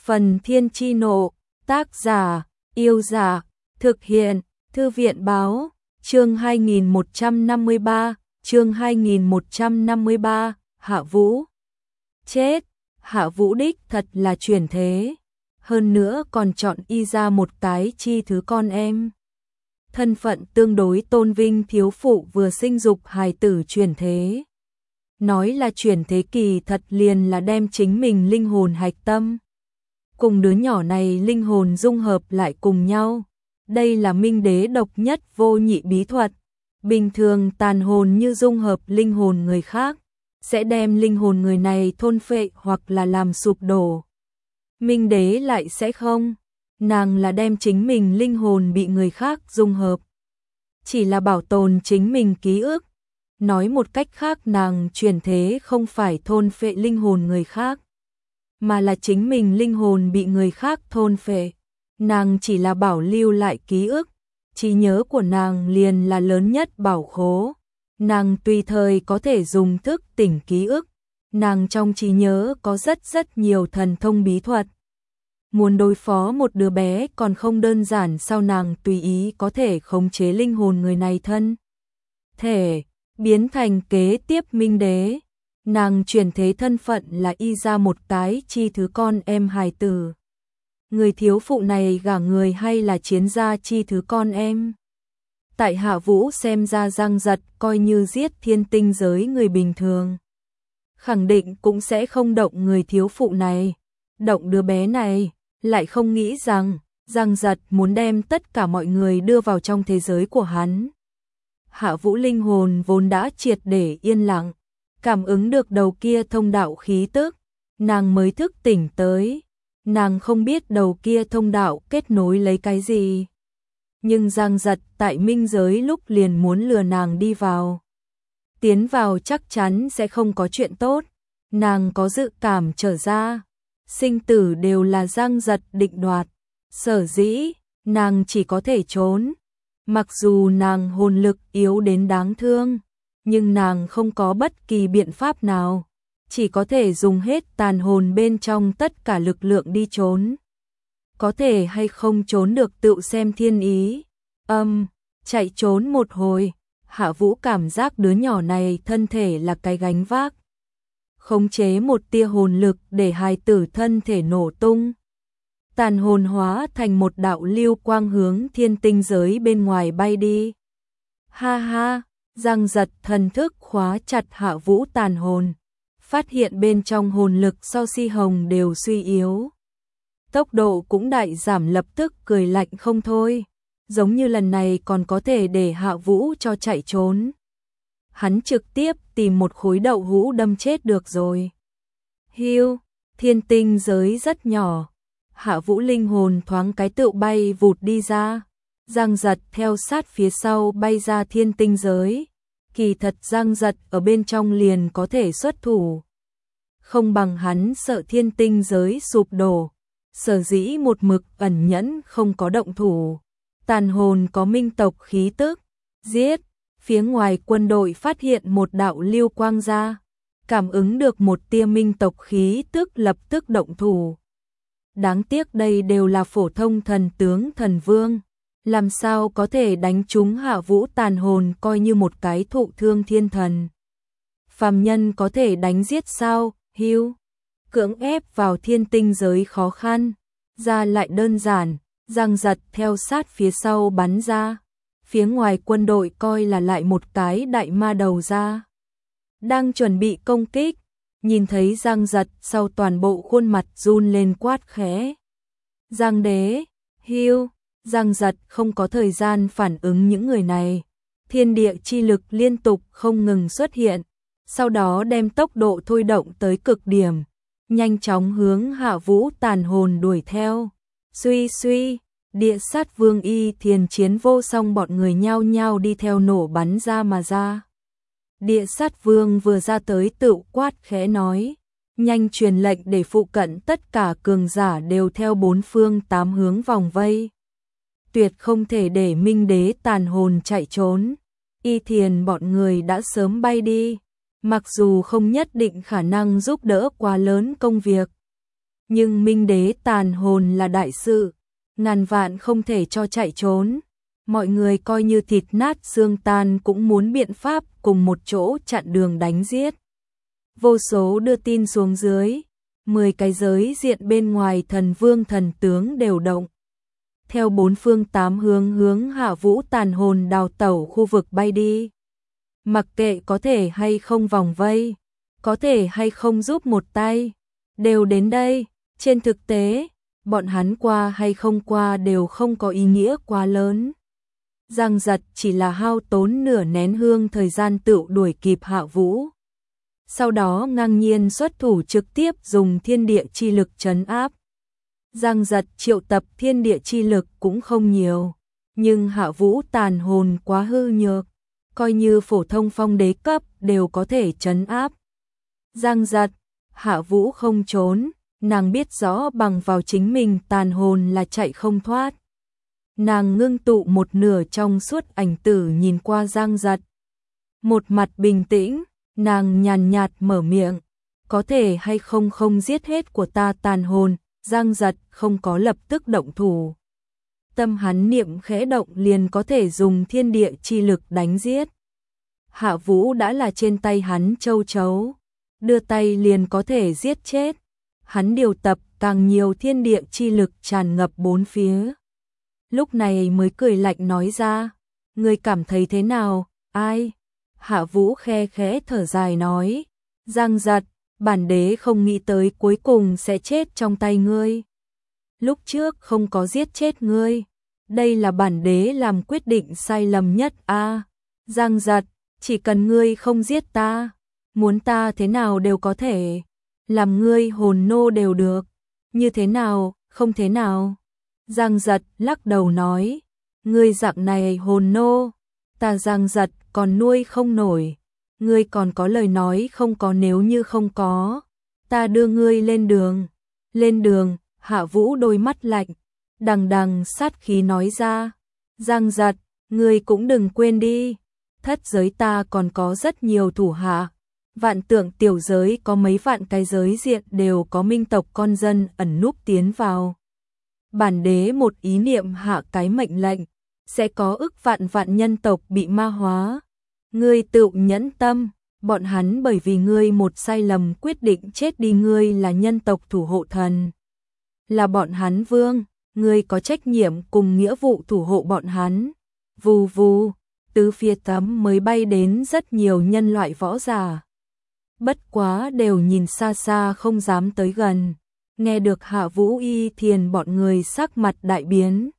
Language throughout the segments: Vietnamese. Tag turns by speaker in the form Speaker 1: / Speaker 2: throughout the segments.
Speaker 1: Phần Thiên Chi Nộ, tác giả, Yêu Giả, thực hiện, Thư viện Báo, chương 2153, Hạ Vũ. Chết, Hạ Vũ đích thật là chuyển thế, hơn nữa còn chọn y ra một cái chi thứ con em. Thân phận tương đối tôn vinh thiếu phụ vừa sinh dục hài tử chuyển thế. Nói là chuyển thế kỳ thật liền là đem chính mình linh hồn hạch tâm cùng đứa nhỏ này linh hồn dung hợp lại cùng nhau. Đây là Minh Đế độc nhất vô nhị bí thuật. Bình thường tàn hồn như dung hợp linh hồn người khác, sẽ đem linh hồn người này thôn phệ hoặc là làm sụp đổ. Minh Đế lại sẽ không, nàng là đem chính mình linh hồn bị người khác dung hợp, chỉ là bảo tồn chính mình ký ức. Nói một cách khác, nàng chuyển thế không phải thôn phệ linh hồn người khác, mà là chính mình linh hồn bị người khác thôn phệ. Nàng chỉ là bảo lưu lại ký ức, trí nhớ của nàng liền là lớn nhất bảo khố. Nàng tùy thời có thể dùng thức tỉnh ký ức. Nàng trong trí nhớ có rất nhiều thần thông bí thuật. Muốn đối phó một đứa bé còn không đơn giản, sao nàng tùy ý có thể khống chế linh hồn người này thân thể, biến thành kế tiếp Minh Đế. Nàng chuyển thế thân phận là y ra một cái chi thứ con em hài tử. Người thiếu phụ này gả người hay là chiến gia chi thứ con em. Tại Hạ Vũ xem ra, Giang Giật coi như giết thiên tinh giới người bình thường, khẳng định cũng sẽ không động người thiếu phụ này, động đứa bé này. Lại không nghĩ rằng Giang Giật muốn đem tất cả mọi người đưa vào trong thế giới của hắn. Hạ Vũ linh hồn vốn đã triệt để yên lặng, cảm ứng được đầu kia thông đạo khí tức, nàng mới thức tỉnh tới. Nàng không biết đầu kia thông đạo kết nối lấy cái gì, nhưng Giang Giật tại minh giới lúc liền muốn lừa nàng đi vào. Tiến vào chắc chắn sẽ không có chuyện tốt, nàng có dự cảm trở ra sinh tử đều là Giang Giật định đoạt. Sở dĩ nàng chỉ có thể trốn. Mặc dù nàng hồn lực yếu đến đáng thương, nhưng nàng không có bất kỳ biện pháp nào, chỉ có thể dùng hết tàn hồn bên trong tất cả lực lượng đi trốn. Có thể hay không trốn được tự xem thiên ý. Chạy trốn một hồi, Hạ Vũ cảm giác đứa nhỏ này thân thể là cái gánh vác. Khống chế một tia hồn lực để hài tử thân thể nổ tung. Tàn hồn hóa thành một đạo lưu quang hướng thiên tinh giới bên ngoài bay đi. Ha ha, Giang Giật thần thức khóa chặt Hạ Vũ tàn hồn, phát hiện bên trong hồn lực so Si Hồng đều suy yếu. Tốc độ cũng đại giảm, lập tức cười lạnh không thôi. Giống như lần này còn có thể để Hạ Vũ cho chạy trốn. Hắn trực tiếp tìm một khối đậu hũ đâm chết được rồi. Hiu, thiên tinh giới rất nhỏ. Hạ Vũ linh hồn thoáng cái tựu bay vụt đi ra. Giang Giật theo sát phía sau bay ra thiên tinh giới. Kỳ thật Giang Giật ở bên trong liền có thể xuất thủ, không bằng hắn sợ thiên tinh giới sụp đổ, sở dĩ một mực ẩn nhẫn không có động thủ. Tàn hồn có minh tộc khí tức, giết. Phía ngoài quân đội phát hiện một đạo lưu quang ra, cảm ứng được một tia minh tộc khí tức lập tức động thủ. Đáng tiếc đây đều là phổ thông thần tướng thần vương, làm sao có thể đánh trúng Hạ Vũ tàn hồn, coi như một cái thụ thương thiên thần phàm nhân có thể đánh giết sao? Hiu, cưỡng ép vào thiên tinh giới khó khăn, ra lại đơn giản. Giang Giật theo sát phía sau bắn ra. Phía ngoài quân đội coi là lại một cái đại ma đầu ra, đang chuẩn bị công kích. Nhìn thấy Giang Giật sau, toàn bộ khuôn mặt run lên quát khẽ: Giang đế, hiu. Giang Giật không có thời gian phản ứng những người này, thiên địa chi lực liên tục không ngừng xuất hiện, sau đó đem tốc độ thôi động tới cực điểm, nhanh chóng hướng Hạ Vũ tàn hồn đuổi theo. Suy suy, Địa Sát Vương Y Thiền Chiến Vô Song bọn người nhao nhao đi theo nổ bắn ra mà ra. Địa Sát Vương vừa ra tới tự quát khẽ nói, nhanh truyền lệnh để phụ cận tất cả cường giả đều theo bốn phương tám hướng vòng vây. Tuyệt không thể để Minh Đế tàn hồn chạy trốn. Y Thiền bọn người đã sớm bay đi, mặc dù không nhất định khả năng giúp đỡ quá lớn công việc, Nhưng Minh Đế tàn hồn là đại sự, ngàn vạn không thể cho chạy trốn. Mọi người coi như thịt nát xương tan cũng muốn biện pháp cùng một chỗ chặn đường đánh giết. Vô số đưa tin xuống dưới, 10 cái giới diện bên ngoài thần vương thần tướng đều động. Theo bốn phương tám hướng Hạ Vũ tàn hồn đào tẩu khu vực bay đi. Mặc kệ có thể hay không vòng vây, có thể hay không giúp một tay, đều đến đây. Trên thực tế, bọn hắn qua hay không qua đều không có ý nghĩa quá lớn. Giang Giật chỉ là hao tốn nửa nén hương thời gian tự đuổi kịp Hạ Vũ. Sau đó ngang nhiên xuất thủ trực tiếp dùng thiên địa chi lực trấn áp. Giang Giật triệu tập thiên địa chi lực cũng không nhiều, nhưng Hạ Vũ tàn hồn quá hư nhược, coi như phổ thông phong đế cấp đều có thể trấn áp. Giang Giật, Hạ Vũ không trốn, nàng biết rõ bằng vào chính mình tàn hồn là chạy không thoát. Nàng ngưng tụ một nửa trong suốt ảnh tử nhìn qua Giang Giật. Một mặt bình tĩnh, nàng nhàn nhạt mở miệng, có thể hay không không giết hết của ta tàn hồn. Giang Giật không có lập tức động thủ. Tâm hắn niệm khẽ động liền có thể dùng thiên địa chi lực đánh giết. Hạ Vũ đã là trên tay hắn châu chấu, đưa tay liền có thể giết chết. Hắn điều tập càng nhiều thiên địa chi lực tràn ngập bốn phía. Lúc này mới cười lạnh nói ra, ngươi cảm thấy thế nào, ai? Hạ Vũ khe khẽ thở dài nói, Giang Giật, bản đế không nghĩ tới cuối cùng sẽ chết trong tay ngươi. Lúc trước không có giết chết ngươi, đây là bản đế làm quyết định sai lầm nhất a. Giang Giật, chỉ cần ngươi không giết ta, muốn ta thế nào đều có thể, làm ngươi hồn nô đều được, như thế nào, không thế nào. Giang Giật lắc đầu nói, ngươi dạng này hồn nô, ta Giang Giật còn nuôi không nổi. Ngươi còn có lời nói không có nếu như không có, ta đưa ngươi lên đường. Lên đường, Hạ Vũ đôi mắt lạnh, đằng đằng sát khí nói ra, Giang Giật, ngươi cũng đừng quên đi, thất giới ta còn có rất nhiều thủ hạ, vạn tượng tiểu giới có mấy vạn cái giới diện đều có minh tộc con dân ẩn núp tiến vào. Bản đế một ý niệm hạ cái mệnh lệnh, sẽ có ức vạn vạn nhân tộc bị ma hóa. Ngươi tự nhẫn tâm, bọn hắn bởi vì ngươi một sai lầm quyết định chết đi, ngươi là nhân tộc thủ hộ thần, là bọn hắn vương, ngươi có trách nhiệm cùng nghĩa vụ thủ hộ bọn hắn. Vù vù, từ phía tấm mới bay đến rất nhiều nhân loại võ giả. Bất quá đều nhìn xa xa không dám tới gần, nghe được Hạ Vũ Y Thiền bọn người sắc mặt đại biến.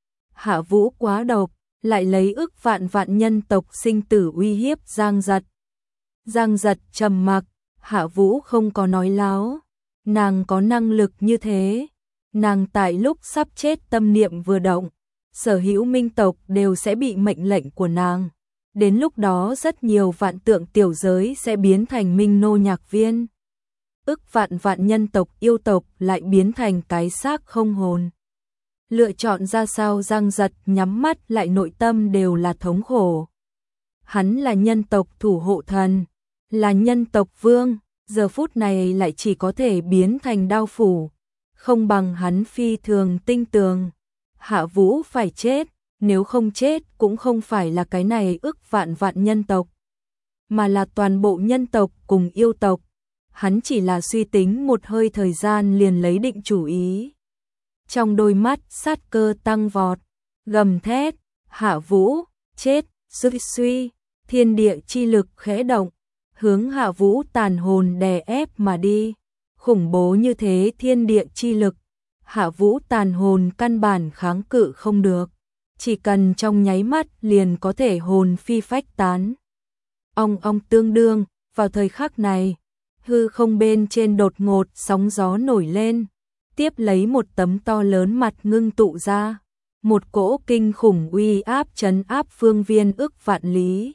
Speaker 1: Hạ Vũ quá độc, lại lấy ức vạn vạn nhân tộc sinh tử uy hiếp Giang Giật. Giang Giật trầm mặc, Hạ Vũ không có nói láo, nàng có năng lực như thế. Nàng tại lúc sắp chết tâm niệm vừa động, sở hữu minh tộc đều sẽ bị mệnh lệnh của nàng. Đến lúc đó rất nhiều vạn tượng tiểu giới sẽ biến thành minh nô nhạc viên. Ức vạn vạn nhân tộc yêu tộc lại biến thành cái xác không hồn. Lựa chọn ra sao? Giang Giật nhắm mắt lại, nội tâm đều là thống khổ. Hắn là nhân tộc thủ hộ thần, là nhân tộc vương, giờ phút này lại chỉ có thể biến thành đao phủ, không bằng hắn phi thường tinh tường. Hạ Vũ phải chết, nếu không chết cũng không phải là cái này ức vạn vạn nhân tộc, mà là toàn bộ nhân tộc cùng yêu tộc. Hắn chỉ là suy tính một hơi thời gian liền lấy định chủ ý. Trong đôi mắt sát cơ tăng vọt, gầm thét, Hạ Vũ, chết, suy, thiên địa chi lực khẽ động, hướng Hạ Vũ tàn hồn đè ép mà đi. Khủng bố như thế thiên địa chi lực, Hạ Vũ tàn hồn căn bản kháng cự không được, chỉ cần trong nháy mắt liền có thể hồn phi phách tán. Ong ong tương đương, vào thời khắc này, hư không bên trên đột ngột sóng gió nổi lên, tiếp lấy một tấm to lớn mặt ngưng tụ ra, một cỗ kinh khủng uy áp trấn áp phương viên ức vạn lý.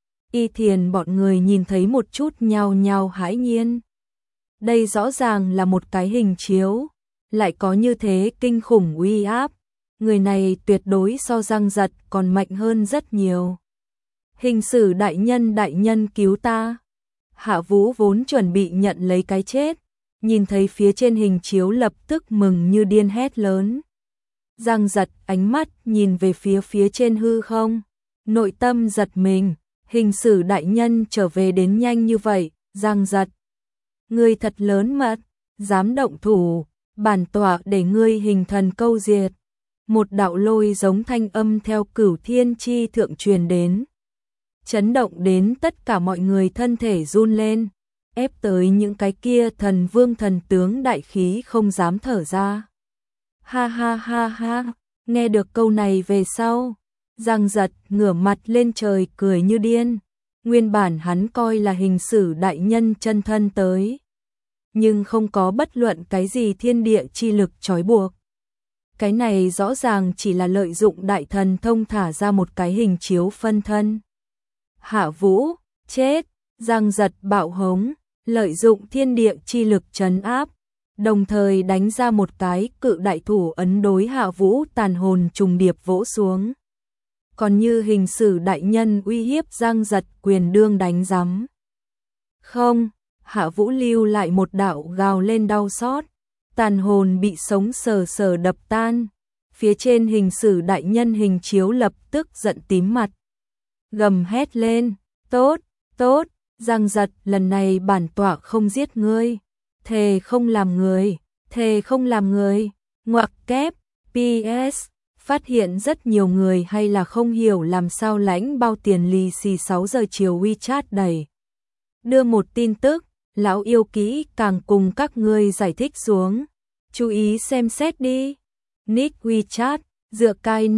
Speaker 1: Y Thiền bọn người nhìn thấy một chút nhao nhao hãi nhiên. Đây rõ ràng là một cái hình chiếu, lại có như thế kinh khủng uy áp, người này tuyệt đối so Giang Giật còn mạnh hơn rất nhiều. Hình sử đại nhân cứu ta. Hạ Vũ vốn chuẩn bị nhận lấy cái chết, nhìn thấy phía trên hình chiếu lập tức mừng như điên hét lớn. Giang Giật ánh mắt nhìn về phía trên hư không, nội tâm giật mình, hình sử đại nhân trở về đến nhanh như vậy. Giang Giật, ngươi thật lớn mật, dám động thủ, bản tọa để ngươi hình thần câu diệt. Một đạo lôi giống thanh âm theo Cửu Thiên Chi thượng truyền đến, chấn động đến tất cả mọi người thân thể run lên, ép tới những cái kia thần vương thần tướng đại khí không dám thở ra. Ha ha ha ha, nghe được câu này về sau, Giang Giật ngửa mặt lên trời cười như điên. Nguyên bản hắn coi là hình sử đại nhân chân thân tới, nhưng không có bất luận cái gì thiên địa chi lực trói buộc. Cái này rõ ràng chỉ là lợi dụng đại thần thông thả ra một cái hình chiếu phân thân. Hạ Vũ, chết! Giang Giật bạo hống, lợi dụng thiên địa chi lực trấn áp, đồng thời đánh ra một cái cự đại thủ ấn đối Hạ Vũ tàn hồn trùng điệp vỗ xuống. Còn như hình sử đại nhân uy hiếp Giang Giật quyền đương đánh giấm. Không, Hạ Vũ lưu lại một đạo gào lên đau xót, tàn hồn bị sống sờ sờ đập tan. Phía trên hình sử đại nhân hình chiếu lập tức giận tím mặt, gầm hét lên, tốt, tốt, Giang Giật lần này bản tọa không giết ngươi, thề không làm người, thề không làm người. Ngoặc kép, PS, phát hiện rất nhiều người hay là không hiểu làm sao lãnh bao tiền lì xì 6 giờ chiều WeChat đầy. Đưa một tin tức, lão yêu kỹ càng cùng các ngươi giải thích xuống. Chú ý xem xét đi. Nick WeChat, dựa cai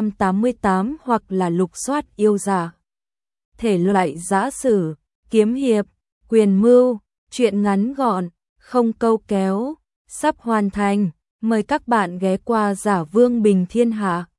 Speaker 1: 588 hoặc là lục soát yêu giả. Thể loại giã sử, kiếm hiệp, quyền mưu, truyện ngắn gọn, không câu kéo, sắp hoàn thành. Mời các bạn ghé qua Giả Vương Bình Thiên Hạ.